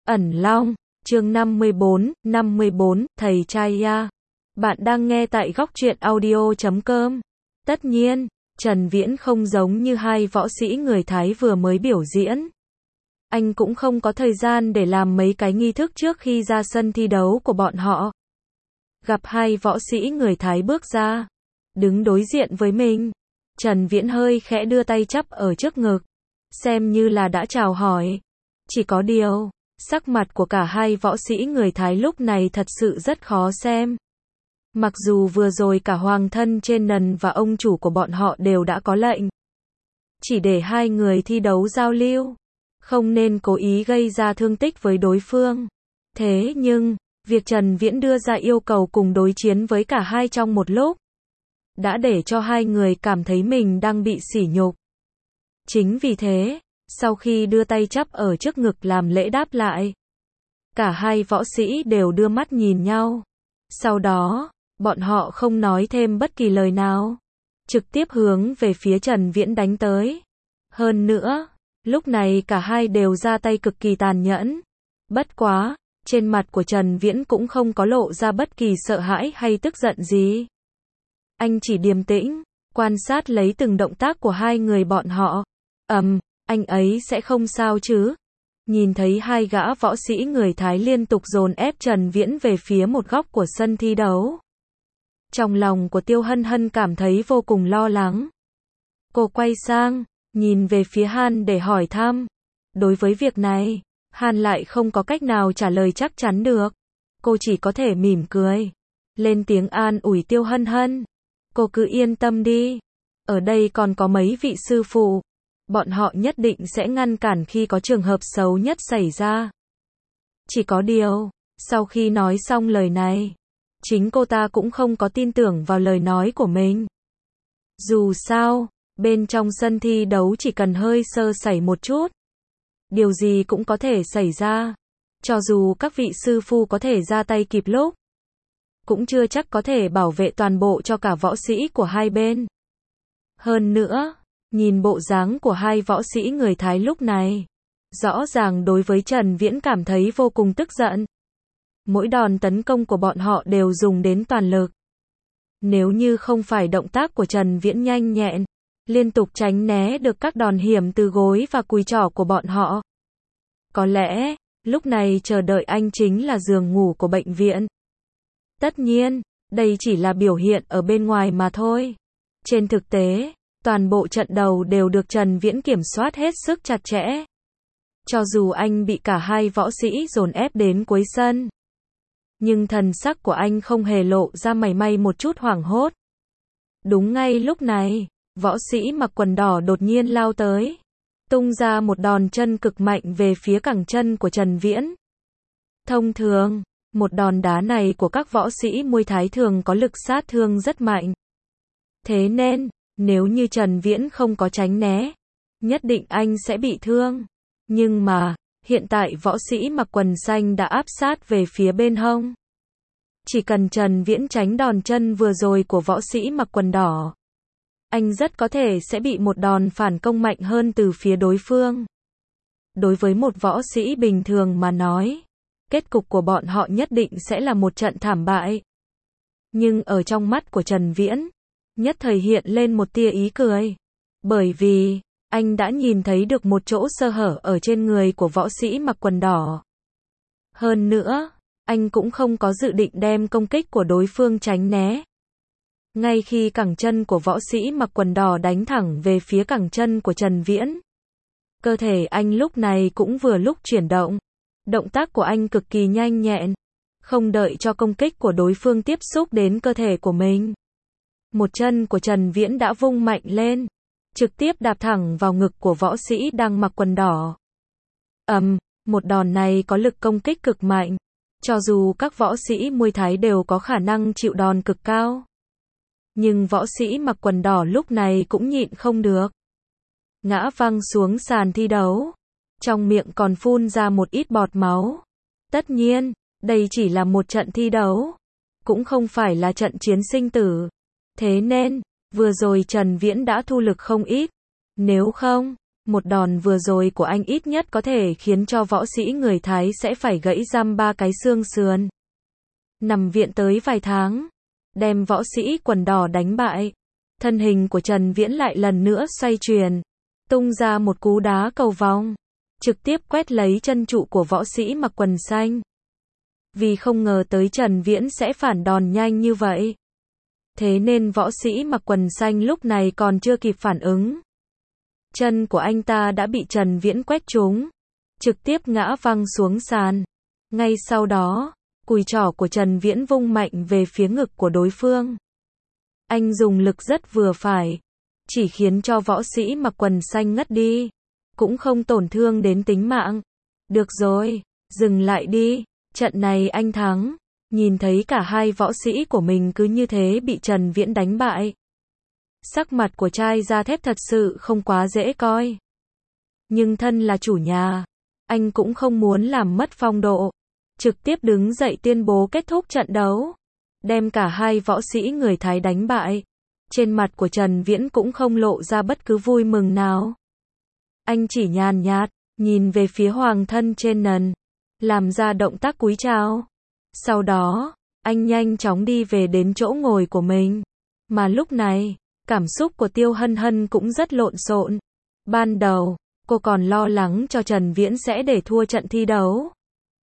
Ẩn Long, chương 54, thầy trai ya. Bạn đang nghe tại góc truyện audio.com. Tất nhiên, Trần Viễn không giống như hai võ sĩ người Thái vừa mới biểu diễn. Anh cũng không có thời gian để làm mấy cái nghi thức trước khi ra sân thi đấu của bọn họ. Gặp hai võ sĩ người Thái bước ra, đứng đối diện với mình. Trần Viễn hơi khẽ đưa tay chắp ở trước ngực, xem như là đã chào hỏi. Chỉ có điều, sắc mặt của cả hai võ sĩ người Thái lúc này thật sự rất khó xem. Mặc dù vừa rồi cả hoàng thân trên nần và ông chủ của bọn họ đều đã có lệnh, chỉ để hai người thi đấu giao lưu, không nên cố ý gây ra thương tích với đối phương. Thế nhưng, việc Trần Viễn đưa ra yêu cầu cùng đối chiến với cả hai trong một lúc, đã để cho hai người cảm thấy mình đang bị sỉ nhục. Chính vì thế, sau khi đưa tay chắp ở trước ngực làm lễ đáp lại, cả hai võ sĩ đều đưa mắt nhìn nhau. Sau đó, bọn họ không nói thêm bất kỳ lời nào, trực tiếp hướng về phía Trần Viễn đánh tới. Hơn nữa, lúc này cả hai đều ra tay cực kỳ tàn nhẫn. Bất quá, trên mặt của Trần Viễn cũng không có lộ ra bất kỳ sợ hãi hay tức giận gì. Anh chỉ điềm tĩnh, quan sát lấy từng động tác của hai người bọn họ. Anh ấy sẽ không sao chứ? Nhìn thấy hai gã võ sĩ người Thái liên tục dồn ép Trần Viễn về phía một góc của sân thi đấu, trong lòng của Tiêu Hân Hân cảm thấy vô cùng lo lắng. Cô quay sang, nhìn về phía Han để hỏi thăm. Đối với việc này, Han lại không có cách nào trả lời chắc chắn được. Cô chỉ có thể mỉm cười, lên tiếng an ủi Tiêu Hân Hân. Cô cứ yên tâm đi. Ở đây còn có mấy vị sư phụ. Bọn họ nhất định sẽ ngăn cản khi có trường hợp xấu nhất xảy ra. Chỉ có điều, sau khi nói xong lời này, chính cô ta cũng không có tin tưởng vào lời nói của mình. Dù sao, bên trong sân thi đấu chỉ cần hơi sơ sẩy một chút, điều gì cũng có thể xảy ra. Cho dù các vị sư phụ có thể ra tay kịp lúc, cũng chưa chắc có thể bảo vệ toàn bộ cho cả võ sĩ của hai bên. Hơn nữa, nhìn bộ dáng của hai võ sĩ người Thái lúc này, rõ ràng đối với Trần Viễn cảm thấy vô cùng tức giận. Mỗi đòn tấn công của bọn họ đều dùng đến toàn lực. Nếu như không phải động tác của Trần Viễn nhanh nhẹn, liên tục tránh né được các đòn hiểm từ gối và cùi trỏ của bọn họ, có lẽ, lúc này chờ đợi anh chính là giường ngủ của bệnh viện. Tất nhiên, đây chỉ là biểu hiện ở bên ngoài mà thôi. Trên thực tế, toàn bộ trận đầu đều được Trần Viễn kiểm soát hết sức chặt chẽ. Cho dù anh bị cả hai võ sĩ dồn ép đến cuối sân, nhưng thần sắc của anh không hề lộ ra mảy may một chút hoảng hốt. Đúng ngay lúc này, võ sĩ mặc quần đỏ đột nhiên lao tới, tung ra một đòn chân cực mạnh về phía cẳng chân của Trần Viễn. Thông thường, một đòn đá này của các võ sĩ Muay Thái thường có lực sát thương rất mạnh. Thế nên, nếu như Trần Viễn không có tránh né, nhất định anh sẽ bị thương. Nhưng mà, hiện tại võ sĩ mặc quần xanh đã áp sát về phía bên hông. Chỉ cần Trần Viễn tránh đòn chân vừa rồi của võ sĩ mặc quần đỏ, anh rất có thể sẽ bị một đòn phản công mạnh hơn từ phía đối phương. Đối với một võ sĩ bình thường mà nói, kết cục của bọn họ nhất định sẽ là một trận thảm bại. Nhưng ở trong mắt của Trần Viễn, nhất thời hiện lên một tia ý cười. Bởi vì, anh đã nhìn thấy được một chỗ sơ hở ở trên người của võ sĩ mặc quần đỏ. Hơn nữa, anh cũng không có dự định đem công kích của đối phương tránh né. Ngay khi cẳng chân của võ sĩ mặc quần đỏ đánh thẳng về phía cẳng chân của Trần Viễn, cơ thể anh lúc này cũng vừa lúc chuyển động. Động tác của anh cực kỳ nhanh nhẹn, không đợi cho công kích của đối phương tiếp xúc đến cơ thể của mình. Một chân của Trần Viễn đã vung mạnh lên, trực tiếp đạp thẳng vào ngực của võ sĩ đang mặc quần đỏ. Một đòn này có lực công kích cực mạnh. Cho dù các võ sĩ Muay Thái đều có khả năng chịu đòn cực cao, nhưng võ sĩ mặc quần đỏ lúc này cũng nhịn không được, ngã văng xuống sàn thi đấu, trong miệng còn phun ra một ít bọt máu. Tất nhiên, đây chỉ là một trận thi đấu, cũng không phải là trận chiến sinh tử. Thế nên, vừa rồi Trần Viễn đã thu lực không ít. Nếu không, Một đòn vừa rồi của anh ít nhất có thể khiến cho võ sĩ người Thái sẽ phải gãy răm 3 cái xương sườn. Nằm viện tới vài tháng, đem võ sĩ quần đỏ đánh bại. Thân hình của Trần Viễn lại lần nữa xoay chuyển, tung ra một cú đá cầu vòng, trực tiếp quét lấy chân trụ của võ sĩ mặc quần xanh. Vì không ngờ tới Trần Viễn sẽ phản đòn nhanh như vậy, thế nên võ sĩ mặc quần xanh lúc này còn chưa kịp phản ứng. Chân của anh ta đã bị Trần Viễn quét trúng, trực tiếp ngã văng xuống sàn. Ngay sau đó, cùi trỏ của Trần Viễn vung mạnh về phía ngực của đối phương. Anh dùng lực rất vừa phải, chỉ khiến cho võ sĩ mặc quần xanh ngất đi, cũng không tổn thương đến tính mạng. Được rồi, dừng lại đi, trận này anh thắng. Nhìn thấy cả hai võ sĩ của mình cứ như thế bị Trần Viễn đánh bại. Sắc mặt của trai da thép thật sự không quá dễ coi. Nhưng thân là chủ nhà, anh cũng không muốn làm mất phong độ. Trực tiếp đứng dậy tuyên bố kết thúc trận đấu. Đem cả hai võ sĩ người Thái đánh bại. Trên mặt của Trần Viễn cũng không lộ ra bất cứ vui mừng nào. Anh chỉ nhàn nhạt, nhìn về phía hoàng thân trên nần, làm ra động tác cúi chào. Sau đó, anh nhanh chóng đi về đến chỗ ngồi của mình. Mà lúc này, cảm xúc của Tiêu Hân Hân cũng rất lộn xộn. Ban đầu, cô còn lo lắng cho Trần Viễn sẽ để thua trận thi đấu.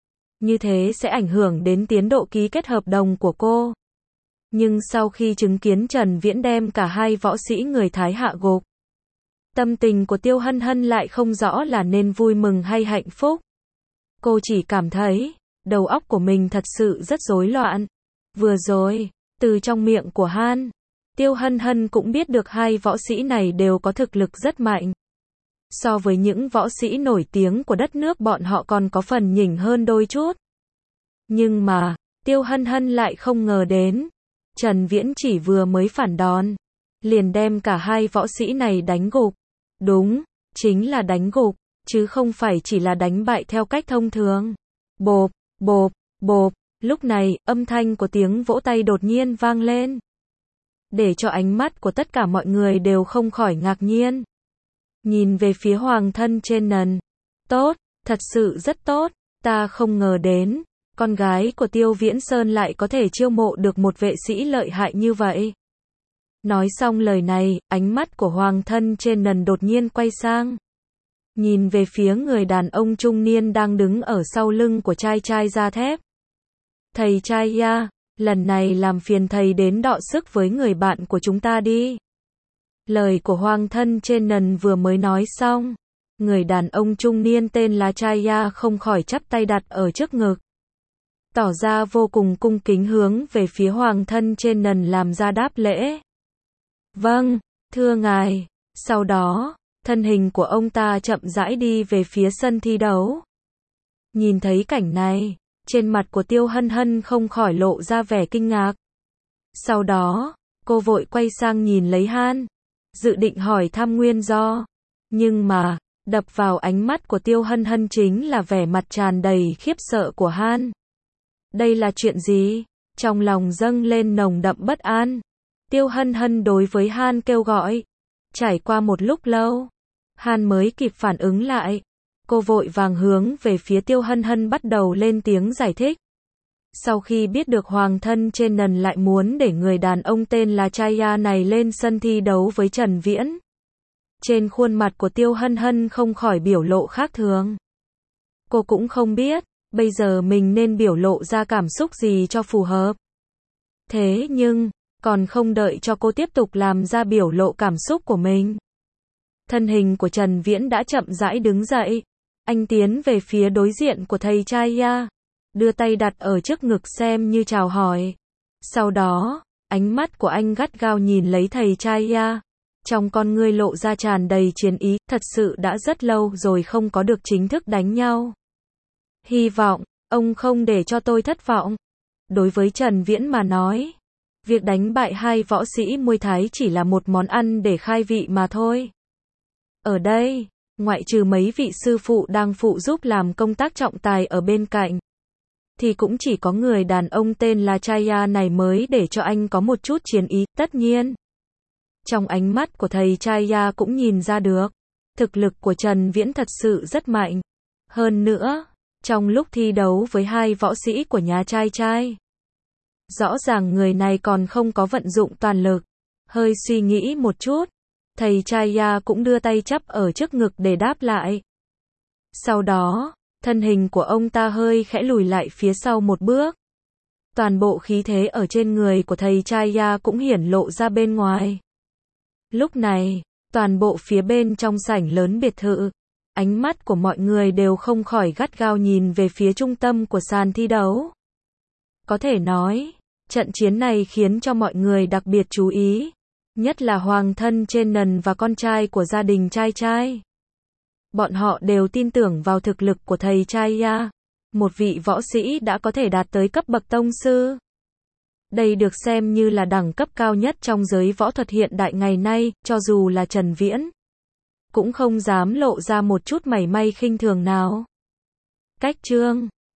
Như thế sẽ ảnh hưởng đến tiến độ ký kết hợp đồng của cô. Nhưng sau khi chứng kiến Trần Viễn đem cả hai võ sĩ người Thái hạ gục, tâm tình của Tiêu Hân Hân lại không rõ là nên vui mừng hay hạnh phúc. Cô chỉ cảm thấy, đầu óc của mình thật sự rất rối loạn. Vừa rồi, từ trong miệng của Han, Tiêu Hân Hân cũng biết được hai võ sĩ này đều có thực lực rất mạnh. So với những võ sĩ nổi tiếng của đất nước bọn họ còn có phần nhỉnh hơn đôi chút. Nhưng mà, Tiêu Hân Hân lại không ngờ đến, Trần Viễn chỉ vừa mới phản đòn, liền đem cả hai võ sĩ này đánh gục. Đúng, chính là đánh gục, chứ không phải chỉ là đánh bại theo cách thông thường. Bộp, bộp, bộp, lúc này, âm thanh của tiếng vỗ tay đột nhiên vang lên. Để cho ánh mắt của tất cả mọi người đều không khỏi ngạc nhiên. Nhìn về phía hoàng thân trên nần. Tốt, thật sự rất tốt, ta không ngờ đến, con gái của Tiêu Viễn Sơn lại có thể chiêu mộ được một vệ sĩ lợi hại như vậy. Nói xong lời này, ánh mắt của hoàng thân trên nần đột nhiên quay sang. Nhìn về phía người đàn ông trung niên đang đứng ở sau lưng của trai da thép. Thầy trai ya, lần này làm phiền thầy đến đọ sức với người bạn của chúng ta đi. Lời của hoàng thân trên nần vừa mới nói xong, người đàn ông trung niên tên là Chaya không khỏi chắp tay đặt ở trước ngực, tỏ ra vô cùng cung kính hướng về phía hoàng thân trên nần làm ra đáp lễ. Vâng, thưa ngài. Sau đó, thân hình của ông ta chậm rãi đi về phía sân thi đấu. Nhìn thấy cảnh này, trên mặt của Tiêu Hân Hân không khỏi lộ ra vẻ kinh ngạc. Sau đó, cô vội quay sang nhìn lấy Han, dự định hỏi thăm nguyên do. Nhưng mà, đập vào ánh mắt của Tiêu Hân Hân chính là vẻ mặt tràn đầy khiếp sợ của Han. Đây là chuyện gì? Trong lòng dâng lên nồng đậm bất an. Tiêu Hân Hân đối với Han kêu gọi. Trải qua một lúc lâu, Han mới kịp phản ứng lại. Cô vội vàng hướng về phía Tiêu Hân Hân bắt đầu lên tiếng giải thích. Sau khi biết được hoàng thân trên nần lại muốn để người đàn ông tên là Chaya này lên sân thi đấu với Trần Viễn, trên khuôn mặt của Tiêu Hân Hân không khỏi biểu lộ khác thường. Cô cũng không biết, bây giờ mình nên biểu lộ ra cảm xúc gì cho phù hợp. Thế nhưng, còn không đợi cho cô tiếp tục làm ra biểu lộ cảm xúc của mình, thân hình của Trần Viễn đã chậm rãi đứng dậy. Anh tiến về phía đối diện của thầy Chaya, đưa tay đặt ở trước ngực xem như chào hỏi. Sau đó, ánh mắt của anh gắt gao nhìn lấy thầy Chaya, trong con ngươi lộ ra tràn đầy chiến ý. Thật sự đã rất lâu rồi không có được chính thức đánh nhau. Hy vọng, ông không để cho tôi thất vọng. Đối với Trần Viễn mà nói, việc đánh bại hai võ sĩ Muay Thái chỉ là một món ăn để khai vị mà thôi. Ở đây, ngoại trừ mấy vị sư phụ đang phụ giúp làm công tác trọng tài ở bên cạnh, thì cũng chỉ có người đàn ông tên là Chaya này mới để cho anh có một chút chiến ý. Tất nhiên, trong ánh mắt của thầy Chaya cũng nhìn ra được, Thực lực của Trần Viễn thật sự rất mạnh. Hơn nữa, trong lúc thi đấu với hai võ sĩ của nhà trai trai, rõ ràng người này còn không có vận dụng toàn lực. Hơi suy nghĩ một chút, thầy Chaya cũng đưa tay chắp ở trước ngực để đáp lại. Sau đó, thân hình của ông ta hơi khẽ lùi lại phía sau một bước. Toàn bộ khí thế ở trên người của thầy Chaya cũng hiển lộ ra bên ngoài. Lúc này, toàn bộ phía bên trong sảnh lớn biệt thự, ánh mắt của mọi người đều không khỏi gắt gao nhìn về phía trung tâm của sàn thi đấu. Có thể nói, trận chiến này khiến cho mọi người đặc biệt chú ý, nhất là hoàng thân trên nần và con trai của gia đình trai trai. Bọn họ đều tin tưởng vào thực lực của thầy Chaya, một vị võ sĩ đã có thể đạt tới cấp bậc tông sư. Đây được xem như là đẳng cấp cao nhất trong giới võ thuật hiện đại ngày nay, cho dù là Trần Viễn cũng không dám lộ ra một chút mảy may khinh thường nào. Cách chương